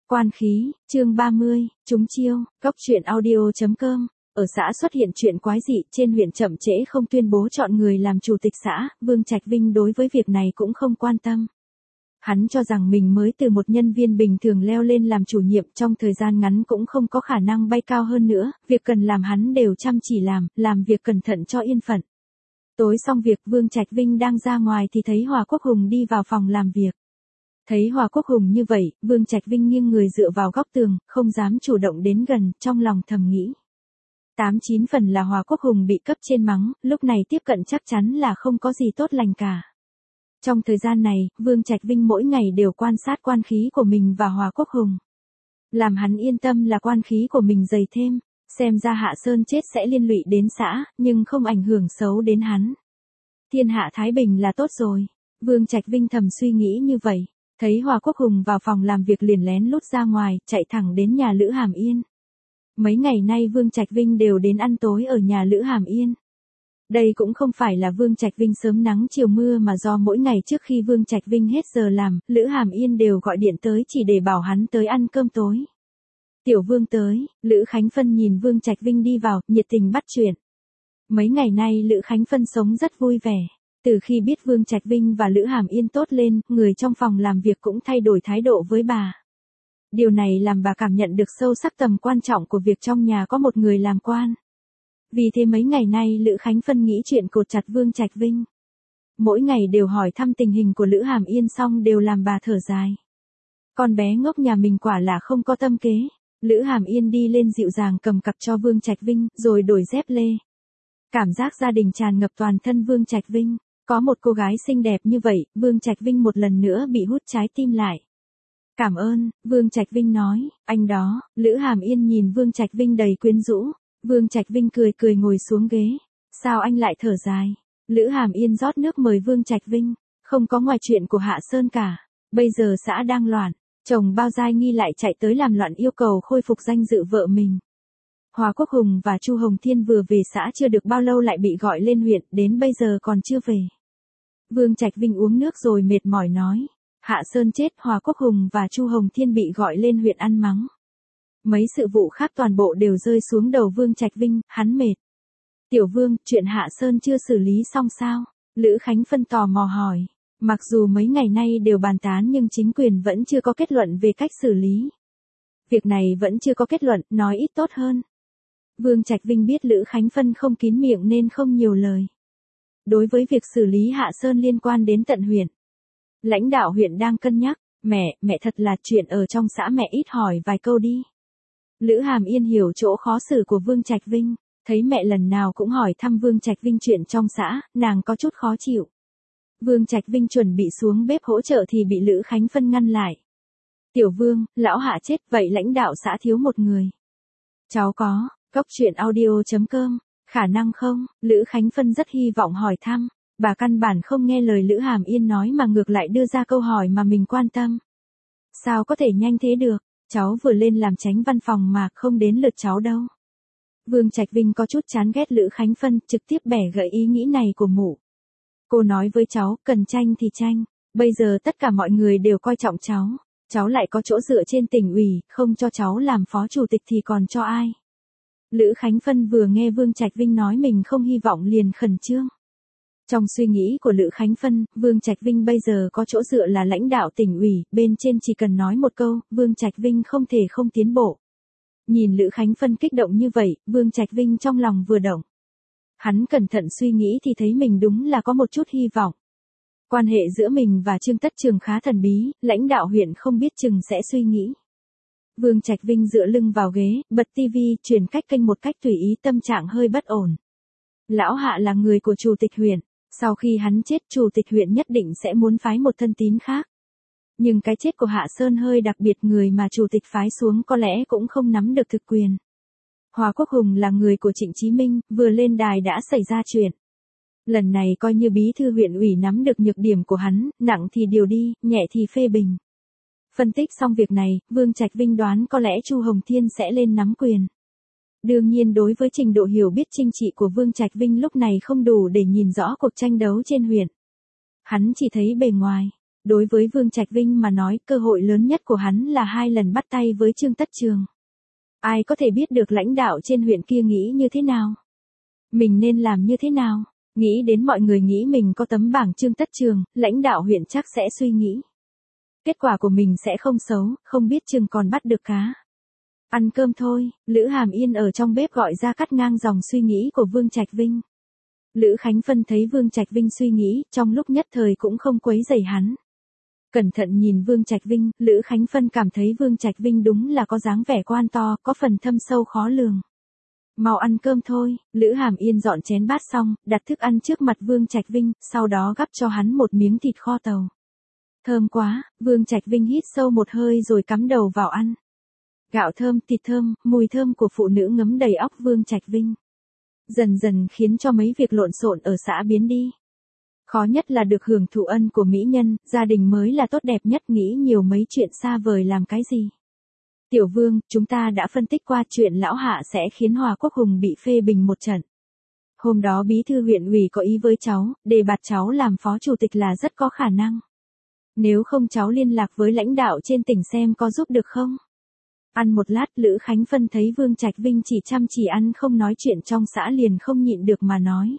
Quan khí, chương 30, trúng chiêu, góc truyện audio.com. Ở xã xuất hiện chuyện quái dị, trên huyện chậm trễ không tuyên bố chọn người làm chủ tịch xã, Vương Trạch Vinh đối với việc này cũng không quan tâm. Hắn cho rằng mình mới từ một nhân viên bình thường leo lên làm chủ nhiệm, trong thời gian ngắn cũng không có khả năng bay cao hơn nữa, việc cần làm hắn đều chăm chỉ làm việc cẩn thận cho yên phận. Tối xong việc, Vương Trạch Vinh đang ra ngoài thì thấy Hòa Quốc Hùng đi vào phòng làm việc. Thấy Hòa Quốc Hùng như vậy, Vương Trạch Vinh nghiêng người dựa vào góc tường, không dám chủ động đến gần, trong lòng thầm nghĩ. 8-9 phần là Hòa Quốc Hùng bị cấp trên mắng, lúc này tiếp cận chắc chắn là không có gì tốt lành cả. Trong thời gian này, Vương Trạch Vinh mỗi ngày đều quan sát quan khí của mình và Hòa Quốc Hùng. Làm hắn yên tâm là quan khí của mình dày thêm, xem ra Hạ Sơn chết sẽ liên lụy đến xã, nhưng không ảnh hưởng xấu đến hắn. Thiên hạ thái bình là tốt rồi. Vương Trạch Vinh thầm suy nghĩ như vậy. Thấy Hòa Quốc Hùng vào phòng làm việc liền lén lút ra ngoài, chạy thẳng đến nhà Lữ Hàm Yên. Mấy ngày nay Vương Trạch Vinh đều đến ăn tối ở nhà Lữ Hàm Yên. Đây cũng không phải là Vương Trạch Vinh sớm nắng chiều mưa mà do mỗi ngày trước khi Vương Trạch Vinh hết giờ làm, Lữ Hàm Yên đều gọi điện tới chỉ để bảo hắn tới ăn cơm tối. Tiểu Vương tới, Lữ Khánh Phân nhìn Vương Trạch Vinh đi vào, nhiệt tình bắt chuyện. Mấy ngày nay Lữ Khánh Phân sống rất vui vẻ. Từ khi biết Vương Trạch Vinh và Lữ Hàm Yên tốt lên, người trong phòng làm việc cũng thay đổi thái độ với bà. Điều này làm bà cảm nhận được sâu sắc tầm quan trọng của việc trong nhà có một người làm quan. Vì thế mấy ngày nay Lữ Khánh Phân nghĩ chuyện cột chặt Vương Trạch Vinh. Mỗi ngày đều hỏi thăm tình hình của Lữ Hàm Yên xong đều làm bà thở dài. Con bé ngốc nhà mình quả là không có tâm kế. Lữ Hàm Yên đi lên dịu dàng cầm cặp cho Vương Trạch Vinh, rồi đổi dép lê. Cảm giác gia đình tràn ngập toàn thân Vương Trạch Vinh. Có một cô gái xinh đẹp như vậy, Vương Trạch Vinh một lần nữa bị hút trái tim lại. Cảm ơn, Vương Trạch Vinh nói, anh đó. Lữ Hàm Yên nhìn Vương Trạch Vinh đầy quyến rũ. Vương Trạch Vinh cười ngồi xuống ghế. Sao anh lại thở dài? Lữ Hàm Yên rót nước mời Vương Trạch Vinh. Không có ngoài chuyện của Hạ Sơn cả. Bây giờ xã đang loạn. Chồng Bao Giai Nghi lại chạy tới làm loạn yêu cầu khôi phục danh dự vợ mình. Hòa Quốc Hùng và Chu Hồng Thiên vừa về xã chưa được bao lâu lại bị gọi lên huyện, đến bây giờ còn chưa về. Vương Trạch Vinh uống nước rồi mệt mỏi nói. Hạ Sơn chết, Hòa Quốc Hùng và Chu Hồng Thiên bị gọi lên huyện ăn mắng. Mấy sự vụ khác toàn bộ đều rơi xuống đầu Vương Trạch Vinh, hắn mệt. Tiểu Vương, chuyện Hạ Sơn chưa xử lý xong sao? Lữ Khánh Phân tò mò hỏi. Mặc dù mấy ngày nay đều bàn tán nhưng chính quyền vẫn chưa có kết luận về cách xử lý. Việc này vẫn chưa có kết luận, nói ít tốt hơn. Vương Trạch Vinh biết Lữ Khánh Phân không kín miệng nên không nhiều lời. Đối với việc xử lý Hạ Sơn liên quan đến tận huyện, lãnh đạo huyện đang cân nhắc. Mẹ thật là chuyện ở trong xã mẹ ít hỏi vài câu đi. Lữ Hàm Yên hiểu chỗ khó xử của Vương Trạch Vinh, thấy mẹ lần nào cũng hỏi thăm Vương Trạch Vinh chuyện trong xã, nàng có chút khó chịu. Vương Trạch Vinh chuẩn bị xuống bếp hỗ trợ thì bị Lữ Khánh Phân ngăn lại. Tiểu Vương, lão Hạ chết, vậy lãnh đạo xã thiếu một người. Cháu có, góc truyện audio.com, khả năng không? Lữ Khánh Phân rất hy vọng hỏi thăm, bà căn bản không nghe lời Lữ Hàm Yên nói mà ngược lại đưa ra câu hỏi mà mình quan tâm. Sao có thể nhanh thế được, cháu vừa lên làm chánh văn phòng mà không đến lượt cháu đâu. Vương Trạch Vinh có chút chán ghét Lữ Khánh Phân, trực tiếp bẻ gãy ý nghĩ này của mụ. Cô nói với cháu, cần tranh thì tranh, bây giờ tất cả mọi người đều coi trọng cháu lại có chỗ dựa trên tỉnh ủy, không cho cháu làm phó chủ tịch thì còn cho ai. Lữ Khánh Phân vừa nghe Vương Trạch Vinh nói mình không hy vọng liền khẩn trương. Trong suy nghĩ của Lữ Khánh Phân, Vương Trạch Vinh bây giờ có chỗ dựa là lãnh đạo tỉnh ủy, bên trên chỉ cần nói một câu, Vương Trạch Vinh không thể không tiến bộ. Nhìn Lữ Khánh Phân kích động như vậy, Vương Trạch Vinh trong lòng vừa động. Hắn cẩn thận suy nghĩ thì thấy mình đúng là có một chút hy vọng. Quan hệ giữa mình và Trương Tất Trường khá thần bí, lãnh đạo huyện không biết chừng sẽ suy nghĩ. Vương Trạch Vinh dựa lưng vào ghế, bật tivi, chuyển cách kênh một cách tùy ý, tâm trạng hơi bất ổn. Lão Hạ là người của chủ tịch huyện, sau khi hắn chết chủ tịch huyện nhất định sẽ muốn phái một thân tín khác. Nhưng cái chết của Hạ Sơn hơi đặc biệt, người mà chủ tịch phái xuống có lẽ cũng không nắm được thực quyền. Hòa Quốc Hùng là người của Trịnh Chí Minh, vừa lên đài đã xảy ra chuyện. Lần này coi như bí thư huyện ủy nắm được nhược điểm của hắn, nặng thì điều đi, nhẹ thì phê bình. Phân tích xong việc này, Vương Trạch Vinh đoán có lẽ Chu Hồng Thiên sẽ lên nắm quyền. Đương nhiên đối với trình độ hiểu biết chính trị của Vương Trạch Vinh lúc này không đủ để nhìn rõ cuộc tranh đấu trên huyện. Hắn chỉ thấy bề ngoài. Đối với Vương Trạch Vinh mà nói, cơ hội lớn nhất của hắn là 2 lần bắt tay với Trương Tất Trường. Ai có thể biết được lãnh đạo trên huyện kia nghĩ như thế nào? Mình nên làm như thế nào? Nghĩ đến mọi người nghĩ mình có tấm bảng Trương Tất Trường, lãnh đạo huyện chắc sẽ suy nghĩ. Kết quả của mình sẽ không xấu, không biết chừng còn bắt được cá. Ăn cơm thôi, Lữ Hàm Yên ở trong bếp gọi ra cắt ngang dòng suy nghĩ của Vương Trạch Vinh. Lữ Khánh Phân thấy Vương Trạch Vinh suy nghĩ, trong lúc nhất thời cũng không quấy rầy hắn. Cẩn thận nhìn Vương Trạch Vinh, Lữ Khánh Phân cảm thấy Vương Trạch Vinh đúng là có dáng vẻ quan to, có phần thâm sâu khó lường. Mau ăn cơm thôi, Lữ Hàm Yên dọn chén bát xong, đặt thức ăn trước mặt Vương Trạch Vinh, sau đó gắp cho hắn một miếng thịt kho tàu. Thơm quá, Vương Trạch Vinh hít sâu một hơi rồi cắm đầu vào ăn. Gạo thơm, thịt thơm, mùi thơm của phụ nữ ngấm đầy óc Vương Trạch Vinh. Dần dần khiến cho mấy việc lộn xộn ở xã biến đi. Khó nhất là được hưởng thụ ân của mỹ nhân, gia đình mới là tốt đẹp nhất, nghĩ nhiều mấy chuyện xa vời làm cái gì. Tiểu Vương, chúng ta đã phân tích qua chuyện lão hạ sẽ khiến Hòa Quốc Hùng bị phê bình một trận. Hôm đó bí thư huyện ủy có ý với cháu, đề bạt cháu làm phó chủ tịch là rất có khả năng. Nếu không cháu liên lạc với lãnh đạo trên tỉnh xem có giúp được không? Ăn một lát, Lữ Khánh Phân thấy Vương Trạch Vinh chỉ chăm chỉ ăn không nói chuyện trong xã liền không nhịn được mà nói.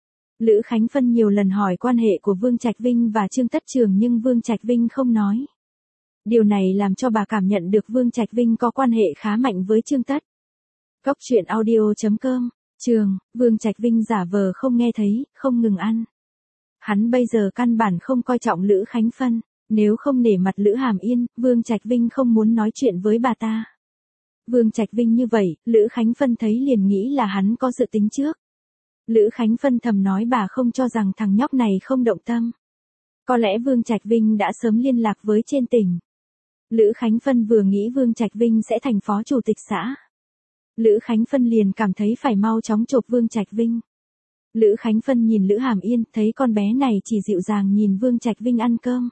Lữ Khánh Phân nhiều lần hỏi quan hệ của Vương Trạch Vinh và Trương Tất Trường nhưng Vương Trạch Vinh không nói. Điều này làm cho bà cảm nhận được Vương Trạch Vinh có quan hệ khá mạnh với Trương Tất. Cốc truyện audio.com, Trường, Vương Trạch Vinh giả vờ không nghe thấy, không ngừng ăn. Hắn bây giờ căn bản không coi trọng Lữ Khánh Phân, nếu không nể mặt Lữ Hàm Yên, Vương Trạch Vinh không muốn nói chuyện với bà ta. Vương Trạch Vinh như vậy, Lữ Khánh Phân thấy liền nghĩ là hắn có dự tính trước. Lữ Khánh Phân thầm nói bà không cho rằng thằng nhóc này không động tâm. Có lẽ Vương Trạch Vinh đã sớm liên lạc với trên tỉnh. Lữ Khánh Phân vừa nghĩ Vương Trạch Vinh sẽ thành phó chủ tịch xã. Lữ Khánh Phân liền cảm thấy phải mau chóng chộp Vương Trạch Vinh. Lữ Khánh Phân nhìn Lữ Hàm Yên, thấy con bé này chỉ dịu dàng nhìn Vương Trạch Vinh ăn cơm.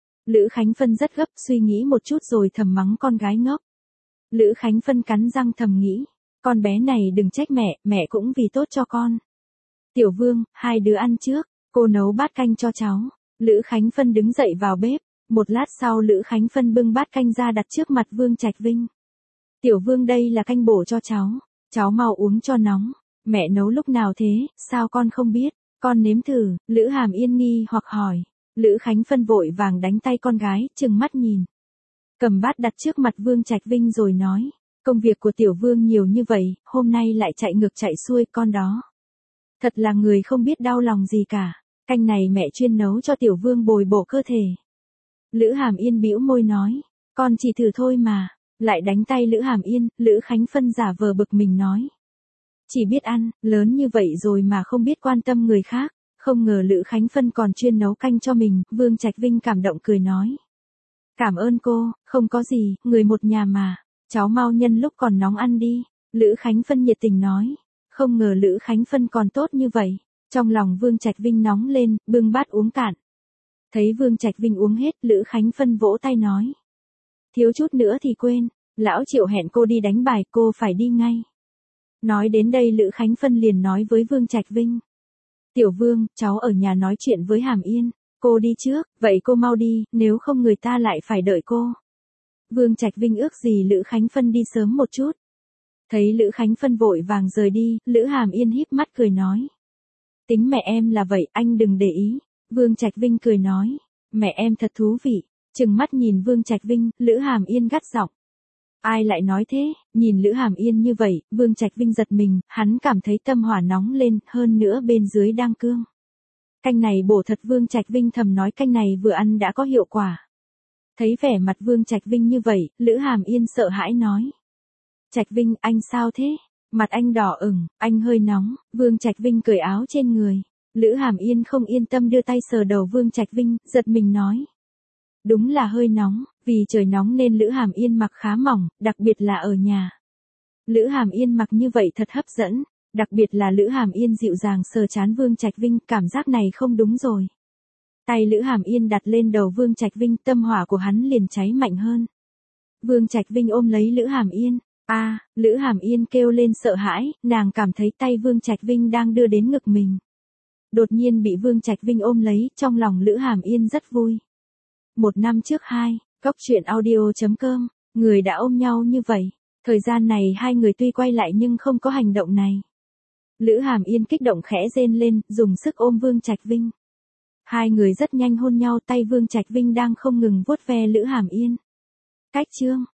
Lữ Khánh Phân rất gấp, suy nghĩ một chút rồi thầm mắng con gái ngốc. Lữ Khánh Phân cắn răng thầm nghĩ, con bé này đừng trách mẹ, mẹ cũng vì tốt cho con. Tiểu Vương, hai đứa ăn trước, cô nấu bát canh cho cháu. Lữ Khánh Phân đứng dậy vào bếp, một lát sau Lữ Khánh Phân bưng bát canh ra đặt trước mặt Vương Trạch Vinh. Tiểu Vương đây là canh bổ cho cháu mau uống cho nóng. Mẹ nấu lúc nào thế, sao con không biết, con nếm thử, Lữ Hàm Yên nghi hoặc hỏi. Lữ Khánh Phân vội vàng đánh tay con gái, trừng mắt nhìn. Cầm bát đặt trước mặt Vương Trạch Vinh rồi nói, công việc của Tiểu Vương nhiều như vậy, hôm nay lại chạy ngược chạy xuôi con đó. Thật là người không biết đau lòng gì cả, canh này mẹ chuyên nấu cho Tiểu Vương bồi bổ cơ thể. Lữ Hàm Yên bĩu môi nói, con chỉ thử thôi mà, lại đánh tay Lữ Hàm Yên, Lữ Khánh Phân giả vờ bực mình nói. Chỉ biết ăn, lớn như vậy rồi mà không biết quan tâm người khác, không ngờ Lữ Khánh Phân còn chuyên nấu canh cho mình, Vương Trạch Vinh cảm động cười nói. Cảm ơn cô, không có gì, người một nhà mà, cháu mau nhân lúc còn nóng ăn đi, Lữ Khánh Phân nhiệt tình nói. Không ngờ Lữ Khánh Phân còn tốt như vậy, trong lòng Vương Trạch Vinh nóng lên, bưng bát uống cạn. Thấy Vương Trạch Vinh uống hết, Lữ Khánh Phân vỗ tay nói. Thiếu chút nữa thì quên, lão Triệu hẹn cô đi đánh bài, cô phải đi ngay. Nói đến đây Lữ Khánh Phân liền nói với Vương Trạch Vinh. Tiểu Vương, cháu ở nhà nói chuyện với Hàm Yên, cô đi trước, vậy cô mau đi, nếu không người ta lại phải đợi cô. Vương Trạch Vinh ước gì Lữ Khánh Phân đi sớm một chút. Thấy Lữ Khánh Phân vội vàng rời đi, Lữ Hàm Yên híp mắt cười nói. Tính mẹ em là vậy, anh đừng để ý. Vương Trạch Vinh cười nói. Mẹ em thật thú vị. Trừng mắt nhìn Vương Trạch Vinh, Lữ Hàm Yên gắt giọng. Ai lại nói thế, nhìn Lữ Hàm Yên như vậy, Vương Trạch Vinh giật mình, hắn cảm thấy tâm hỏa nóng lên, hơn nữa bên dưới đang cương. Canh này bổ thật, Vương Trạch Vinh thầm nói, canh này vừa ăn đã có hiệu quả. Thấy vẻ mặt Vương Trạch Vinh như vậy, Lữ Hàm Yên sợ hãi nói. Trạch Vinh, anh sao thế? Mặt anh đỏ ửng, anh hơi nóng. Vương Trạch Vinh cởi áo trên người. Lữ Hàm Yên không yên tâm đưa tay sờ đầu Vương Trạch Vinh, giật mình nói. Đúng là hơi nóng, vì trời nóng nên Lữ Hàm Yên mặc khá mỏng, đặc biệt là ở nhà. Lữ Hàm Yên mặc như vậy thật hấp dẫn, đặc biệt là Lữ Hàm Yên dịu dàng sờ trán Vương Trạch Vinh, cảm giác này không đúng rồi. Tay Lữ Hàm Yên đặt lên đầu Vương Trạch Vinh, tâm hỏa của hắn liền cháy mạnh hơn. Vương Trạch Vinh ôm lấy Lữ Hàm Yên. Lữ Hàm Yên kêu lên sợ hãi, nàng cảm thấy tay Vương Trạch Vinh đang đưa đến ngực mình. Đột nhiên bị Vương Trạch Vinh ôm lấy, trong lòng Lữ Hàm Yên rất vui. 1 năm trước 2, Cóc truyện audio.com, người đã ôm nhau như vậy. Thời gian này hai người tuy quay lại nhưng không có hành động này. Lữ Hàm Yên kích động khẽ rên lên, dùng sức ôm Vương Trạch Vinh. Hai người rất nhanh hôn nhau, tay Vương Trạch Vinh đang không ngừng vuốt ve Lữ Hàm Yên. Cách chương